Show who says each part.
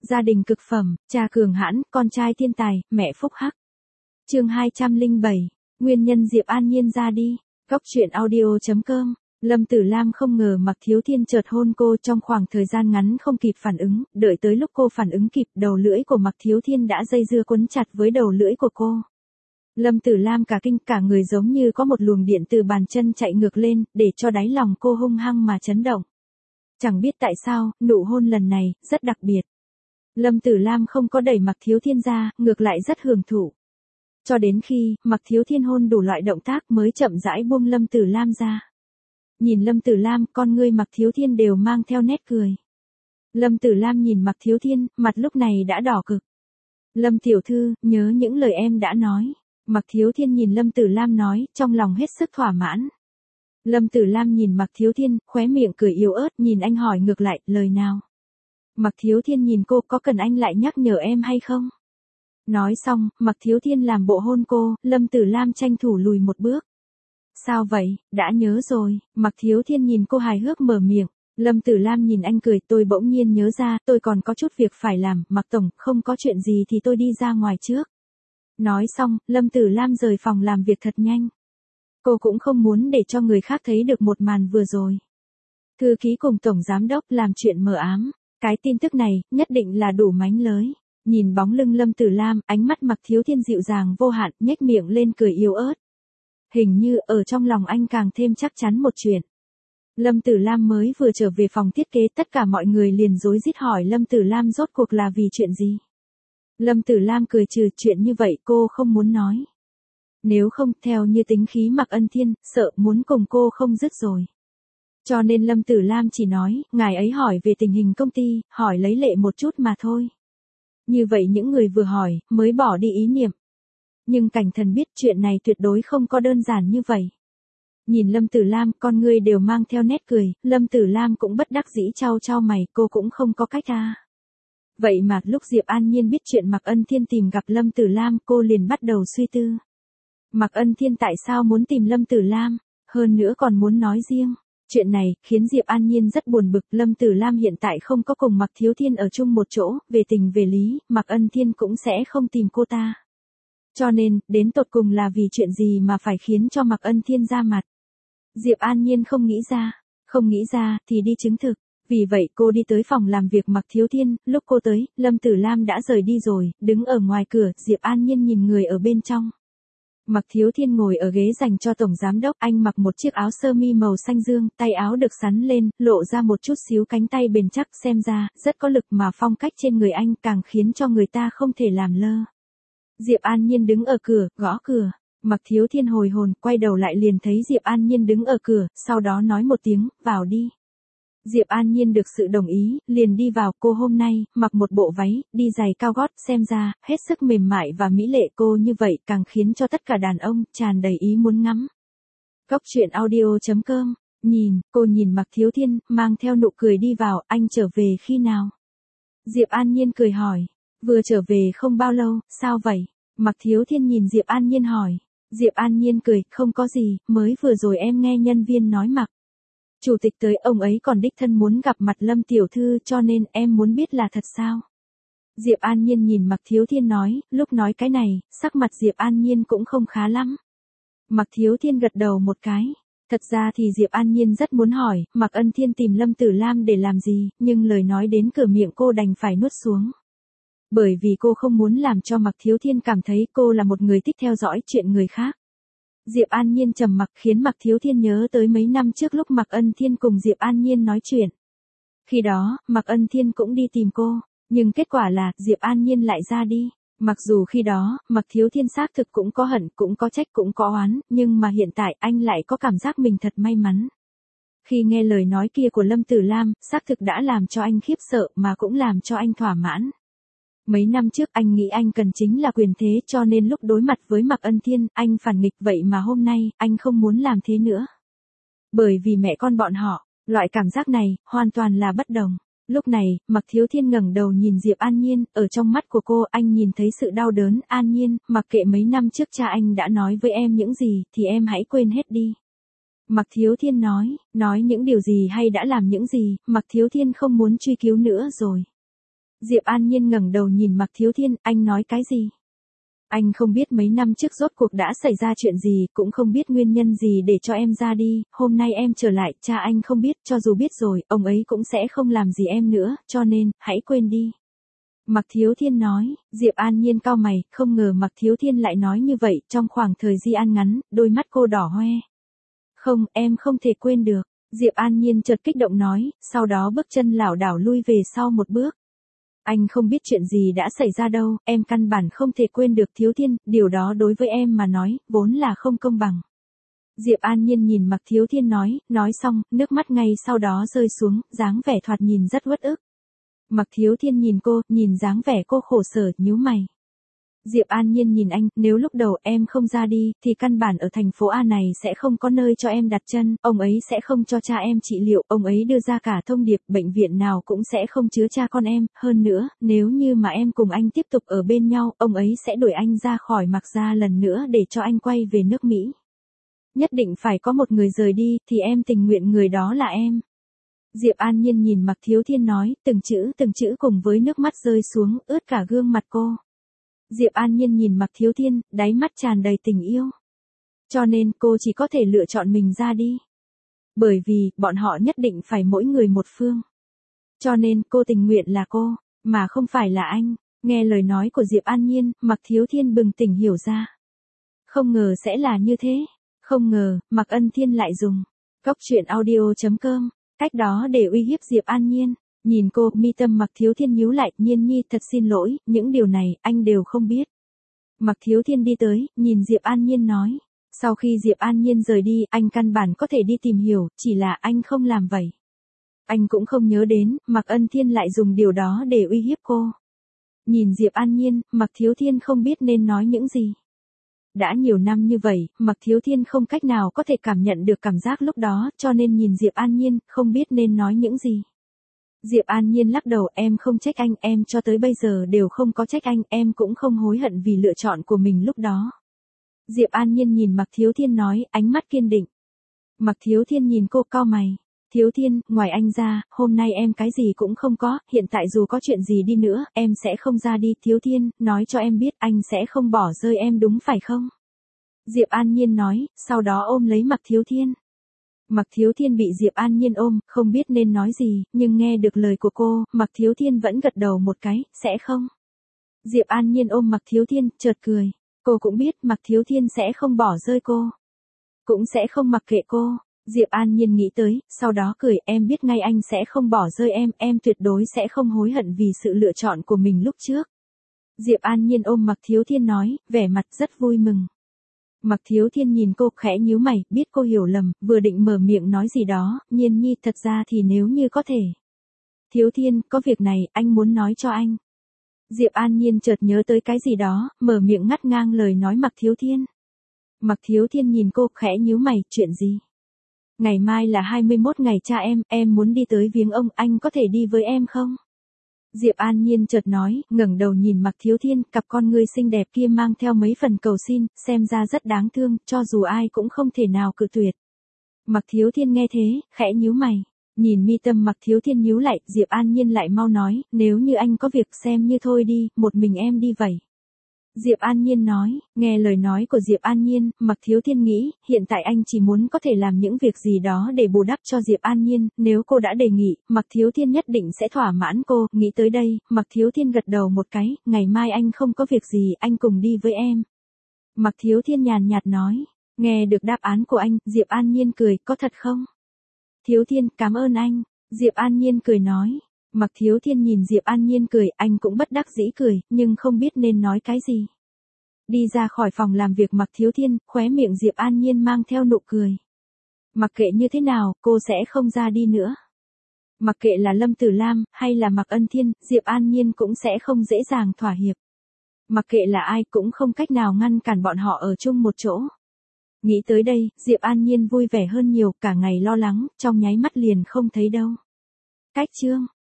Speaker 1: Gia đình cực phẩm, cha cường hãn, con trai thiên tài, mẹ phúc hắc. Chương 207, nguyên nhân Diệp An Nhiên ra đi. Góc truyện audio.com. Lâm Tử Lam không ngờ Mạc Thiếu Thiên chợt hôn cô trong khoảng thời gian ngắn không kịp phản ứng, đợi tới lúc cô phản ứng kịp, đầu lưỡi của Mạc Thiếu Thiên đã dây dưa quấn chặt với đầu lưỡi của cô. Lâm Tử Lam cả kinh, cả người giống như có một luồng điện từ bàn chân chạy ngược lên, để cho đáy lòng cô hung hăng mà chấn động. Chẳng biết tại sao, nụ hôn lần này rất đặc biệt. Lâm Tử Lam không có đẩy Mạc Thiếu Thiên ra, ngược lại rất hưởng thụ. Cho đến khi Mạc Thiếu Thiên hôn đủ loại động tác mới chậm rãi buông Lâm Tử Lam ra. Nhìn Lâm Tử Lam, con ngươi Mạc Thiếu Thiên đều mang theo nét cười. Lâm Tử Lam nhìn Mạc Thiếu Thiên, mặt lúc này đã đỏ cực. Lâm tiểu thư, nhớ những lời em đã nói. Mạc Thiếu Thiên nhìn Lâm Tử Lam nói, trong lòng hết sức thỏa mãn. Lâm Tử Lam nhìn Mạc Thiếu Thiên, khóe miệng cười yếu ớt, nhìn anh hỏi ngược lại, lời nào? Mạc Thiếu Thiên nhìn cô, có cần anh lại nhắc nhở em hay không? Nói xong, Mạc Thiếu Thiên làm bộ hôn cô, Lâm Tử Lam tranh thủ lùi một bước. Sao vậy, đã nhớ rồi, Mạc Thiếu Thiên nhìn cô hài hước mở miệng. Lâm Tử Lam nhìn anh cười, tôi bỗng nhiên nhớ ra, tôi còn có chút việc phải làm, Mạc Tổng, không có chuyện gì thì tôi đi ra ngoài trước. Nói xong, Lâm Tử Lam rời phòng làm việc thật nhanh. Cô cũng không muốn để cho người khác thấy được một màn vừa rồi. Thư ký cùng tổng giám đốc làm chuyện mờ ám, cái tin tức này nhất định là đủ mánh lới. Nhìn bóng lưng Lâm Tử Lam, ánh mắt Mạc Thiếu Thiên dịu dàng vô hạn, nhếch miệng lên cười yếu ớt. Hình như ở trong lòng anh càng thêm chắc chắn một chuyện. Lâm Tử Lam mới vừa trở về phòng thiết kế, tất cả mọi người liền rối rít hỏi Lâm Tử Lam rốt cuộc là vì chuyện gì. Lâm Tử Lam cười trừ, chuyện như vậy cô không muốn nói. Nếu không, theo như tính khí Mạc Ân Thiên, sợ muốn cùng cô không dứt rồi. Cho nên Lâm Tử Lam chỉ nói, ngài ấy hỏi về tình hình công ty, hỏi lấy lệ một chút mà thôi. Như vậy những người vừa hỏi, mới bỏ đi ý niệm. Nhưng Cảnh Thần biết chuyện này tuyệt đối không có đơn giản như vậy. Nhìn Lâm Tử Lam, con người đều mang theo nét cười, Lâm Tử Lam cũng bất đắc dĩ chau chau mày, cô cũng không có cách à. Vậy mà lúc Diệp An Nhiên biết chuyện Mạc Ân Thiên tìm gặp Lâm Tử Lam, cô liền bắt đầu suy tư. Mạc Ân Thiên tại sao muốn tìm Lâm Tử Lam, hơn nữa còn muốn nói riêng. Chuyện này khiến Diệp An Nhiên rất buồn bực, Lâm Tử Lam hiện tại không có cùng Mạc Thiếu Thiên ở chung một chỗ, về tình về lý, Mạc Ân Thiên cũng sẽ không tìm cô ta. Cho nên, đến tột cùng là vì chuyện gì mà phải khiến cho Mạc Ân Thiên ra mặt. Diệp An Nhiên không nghĩ ra thì đi chứng thực. Vì vậy cô đi tới phòng làm việc Mạc Thiếu Thiên, lúc cô tới, Lâm Tử Lam đã rời đi rồi, đứng ở ngoài cửa, Diệp An Nhiên nhìn người ở bên trong. Mạc Thiếu Thiên ngồi ở ghế dành cho tổng giám đốc, anh mặc một chiếc áo sơ mi màu xanh dương, tay áo được xắn lên, lộ ra một chút xíu cánh tay bền chắc, xem ra rất có lực, mà phong cách trên người anh càng khiến cho người ta không thể làm lơ. Diệp An Nhiên đứng ở cửa, gõ cửa. Mạc Thiếu Thiên hồi hồn, quay đầu lại liền thấy Diệp An Nhiên đứng ở cửa, sau đó nói một tiếng, vào đi. Diệp An Nhiên được sự đồng ý, liền đi vào. Cô hôm nay mặc một bộ váy, đi giày cao gót, xem ra hết sức mềm mại và mỹ lệ, cô như vậy càng khiến cho tất cả đàn ông tràn đầy ý muốn ngắm. Góc truyện audio.com. Cô nhìn Mạc Thiếu Thiên, mang theo nụ cười đi vào, anh trở về khi nào? Diệp An Nhiên cười hỏi, vừa trở về không bao lâu, sao vậy? Mạc Thiếu Thiên nhìn Diệp An Nhiên hỏi. Diệp An Nhiên cười, không có gì, mới vừa rồi em nghe nhân viên nói Mạc Chủ tịch tới, ông ấy còn đích thân muốn gặp mặt Lâm tiểu thư, cho nên em muốn biết là thật sao? Diệp An Nhiên nhìn Mạc Thiếu Thiên nói, lúc nói cái này, sắc mặt Diệp An Nhiên cũng không khá lắm. Mạc Thiếu Thiên gật đầu một cái. Thật ra thì Diệp An Nhiên rất muốn hỏi, Mạc Ân Thiên tìm Lâm Tử Lam để làm gì, nhưng lời nói đến cửa miệng cô đành phải nuốt xuống. Bởi vì cô không muốn làm cho Mạc Thiếu Thiên cảm thấy cô là một người thích theo dõi chuyện người khác. Diệp An Nhiên trầm mặc khiến Mạc Thiếu Thiên nhớ tới mấy năm trước lúc Mạc Ân Thiên cùng Diệp An Nhiên nói chuyện. Khi đó, Mạc Ân Thiên cũng đi tìm cô, nhưng kết quả là Diệp An Nhiên lại ra đi. Mặc dù khi đó, Mạc Thiếu Thiên xác thực cũng có hận, cũng có trách, cũng có oán, nhưng mà hiện tại anh lại có cảm giác mình thật may mắn. Khi nghe lời nói kia của Lâm Tử Lam, xác thực đã làm cho anh khiếp sợ mà cũng làm cho anh thỏa mãn. Mấy năm trước anh nghĩ anh cần chính là quyền thế, cho nên lúc đối mặt với Mạc Ân Thiên, anh phản nghịch, vậy mà hôm nay, anh không muốn làm thế nữa. Bởi vì mẹ con bọn họ, loại cảm giác này, hoàn toàn là bất đồng. Lúc này, Mạc Thiếu Thiên ngẩng đầu nhìn Diệp An Nhiên, ở trong mắt của cô, anh nhìn thấy sự đau đớn. An Nhiên, mặc kệ mấy năm trước cha anh đã nói với em những gì, thì em hãy quên hết đi. Mạc Thiếu Thiên nói những điều gì hay đã làm những gì, Mạc Thiếu Thiên không muốn truy cứu nữa rồi. Diệp An Nhiên ngẩng đầu nhìn Mạc Thiếu Thiên, anh nói cái gì? Anh không biết mấy năm trước rốt cuộc đã xảy ra chuyện gì, cũng không biết nguyên nhân gì để cho em ra đi, hôm nay em trở lại, cha anh không biết, cho dù biết rồi, ông ấy cũng sẽ không làm gì em nữa, cho nên, hãy quên đi. Mạc Thiếu Thiên nói. Diệp An Nhiên cau mày, không ngờ Mạc Thiếu Thiên lại nói như vậy, trong khoảng thời gian ngắn, đôi mắt cô đỏ hoe. Không, em không thể quên được. Diệp An Nhiên chợt kích động nói, sau đó bước chân lảo đảo lui về sau một bước. Anh không biết chuyện gì đã xảy ra đâu, em căn bản không thể quên được Thiếu Thiên, điều đó đối với em mà nói, vốn là không công bằng. Diệp An Nhiên nhìn Mạc Thiếu Thiên nói xong, nước mắt ngay sau đó rơi xuống, dáng vẻ thoạt nhìn rất uất ức. Mạc Thiếu Thiên nhìn cô, nhìn dáng vẻ cô khổ sở, nhíu mày. Diệp An Nhiên nhìn anh, nếu lúc đầu em không ra đi, thì căn bản ở thành phố A này sẽ không có nơi cho em đặt chân, ông ấy sẽ không cho cha em trị liệu, ông ấy đưa ra cả thông điệp, bệnh viện nào cũng sẽ không chứa cha con em, hơn nữa, nếu như mà em cùng anh tiếp tục ở bên nhau, ông ấy sẽ đuổi anh ra khỏi Mạc gia lần nữa để cho anh quay về nước Mỹ. Nhất định phải có một người rời đi, thì em tình nguyện người đó là em. Diệp An Nhiên nhìn Mạc Thiếu Thiên nói, từng chữ cùng với nước mắt rơi xuống, ướt cả gương mặt cô. Diệp An Nhiên nhìn Mạc Thiếu Thiên, đáy mắt tràn đầy tình yêu. Cho nên cô chỉ có thể lựa chọn mình ra đi. Bởi vì, bọn họ nhất định phải mỗi người một phương. Cho nên cô tình nguyện là cô, mà không phải là anh. Nghe lời nói của Diệp An Nhiên, Mạc Thiếu Thiên bừng tỉnh hiểu ra. Không ngờ sẽ là như thế. Không ngờ, Mạc Ân Thiên lại dùng Cóc Truyện Audio.com cách đó để uy hiếp Diệp An Nhiên. Nhìn cô, mi tâm Mạc Thiếu Thiên nhíu lại, Nhiên nhi thật xin lỗi, những điều này, anh đều không biết. Mạc Thiếu Thiên đi tới, nhìn Diệp An Nhiên nói. Sau khi Diệp An Nhiên rời đi, anh căn bản có thể đi tìm hiểu, chỉ là anh không làm vậy. Anh cũng không nhớ đến, Mạc Ân Thiên lại dùng điều đó để uy hiếp cô. Nhìn Diệp An Nhiên, Mạc Thiếu Thiên không biết nên nói những gì. Đã nhiều năm như vậy, Mạc Thiếu Thiên không cách nào có thể cảm nhận được cảm giác lúc đó, cho nên nhìn Diệp An Nhiên, không biết nên nói những gì. Diệp An Nhiên lắc đầu, em không trách anh, em cho tới bây giờ đều không có trách anh, em cũng không hối hận vì lựa chọn của mình lúc đó. Diệp An Nhiên nhìn Mạc Thiếu Thiên nói, ánh mắt kiên định. Mạc Thiếu Thiên nhìn cô cau mày. Thiếu Thiên, ngoài anh ra, hôm nay em cái gì cũng không có, hiện tại dù có chuyện gì đi nữa, em sẽ không ra đi. Thiếu Thiên, nói cho em biết anh sẽ không bỏ rơi em đúng phải không? Diệp An Nhiên nói, sau đó ôm lấy Mạc Thiếu Thiên. Mạc Thiếu Thiên bị Diệp An Nhiên ôm, không biết nên nói gì, nhưng nghe được lời của cô, Mạc Thiếu Thiên vẫn gật đầu một cái, sẽ không. Diệp An Nhiên ôm Mạc Thiếu Thiên, chợt cười. Cô cũng biết Mạc Thiếu Thiên sẽ không bỏ rơi cô. Cũng sẽ không mặc kệ cô. Diệp An Nhiên nghĩ tới, sau đó cười, em biết ngay anh sẽ không bỏ rơi em tuyệt đối sẽ không hối hận vì sự lựa chọn của mình lúc trước. Diệp An Nhiên ôm Mạc Thiếu Thiên nói, vẻ mặt rất vui mừng. Mạc Thiếu Thiên nhìn cô khẽ nhíu mày, biết cô hiểu lầm, vừa định mở miệng nói gì đó, Nhiên nhi thật ra thì nếu như có thể. Thiếu Thiên, có việc này, anh muốn nói cho anh. Diệp An Nhiên chợt nhớ tới cái gì đó, mở miệng ngắt ngang lời nói Mạc Thiếu Thiên. Mạc Thiếu Thiên nhìn cô khẽ nhíu mày, chuyện gì? Ngày mai là 21 ngày cha em muốn đi tới viếng ông, anh có thể đi với em không? Diệp An Nhiên chợt nói, ngẩng đầu nhìn Mạc Thiếu Thiên, cặp con ngươi xinh đẹp kia mang theo mấy phần cầu xin, xem ra rất đáng thương, cho dù ai cũng không thể nào cự tuyệt. Mạc Thiếu Thiên nghe thế, khẽ nhíu mày. Nhìn mi tâm Mạc Thiếu Thiên nhíu lại, Diệp An Nhiên lại mau nói, nếu như anh có việc xem như thôi đi, một mình em đi vậy. Diệp An Nhiên nói, nghe lời nói của Diệp An Nhiên, Mạc Thiếu Thiên nghĩ, hiện tại anh chỉ muốn có thể làm những việc gì đó để bù đắp cho Diệp An Nhiên, nếu cô đã đề nghị, Mạc Thiếu Thiên nhất định sẽ thỏa mãn cô, nghĩ tới đây, Mạc Thiếu Thiên gật đầu một cái, ngày mai anh không có việc gì, anh cùng đi với em. Mạc Thiếu Thiên nhàn nhạt nói, nghe được đáp án của anh, Diệp An Nhiên cười, có thật không? Thiếu Thiên, cảm ơn anh. Diệp An Nhiên cười nói. Mạc Thiếu Thiên nhìn Diệp An Nhiên cười, anh cũng bất đắc dĩ cười, nhưng không biết nên nói cái gì. Đi ra khỏi phòng làm việc Mạc Thiếu Thiên, khóe miệng Diệp An Nhiên mang theo nụ cười. Mặc kệ như thế nào, cô sẽ không ra đi nữa. Mặc kệ là Lâm Tử Lam, hay là Mạc Ân Thiên, Diệp An Nhiên cũng sẽ không dễ dàng thỏa hiệp. Mặc kệ là ai cũng không cách nào ngăn cản bọn họ ở chung một chỗ. Nghĩ tới đây, Diệp An Nhiên vui vẻ hơn nhiều, cả ngày lo lắng, trong nháy mắt liền không thấy đâu. Cách chương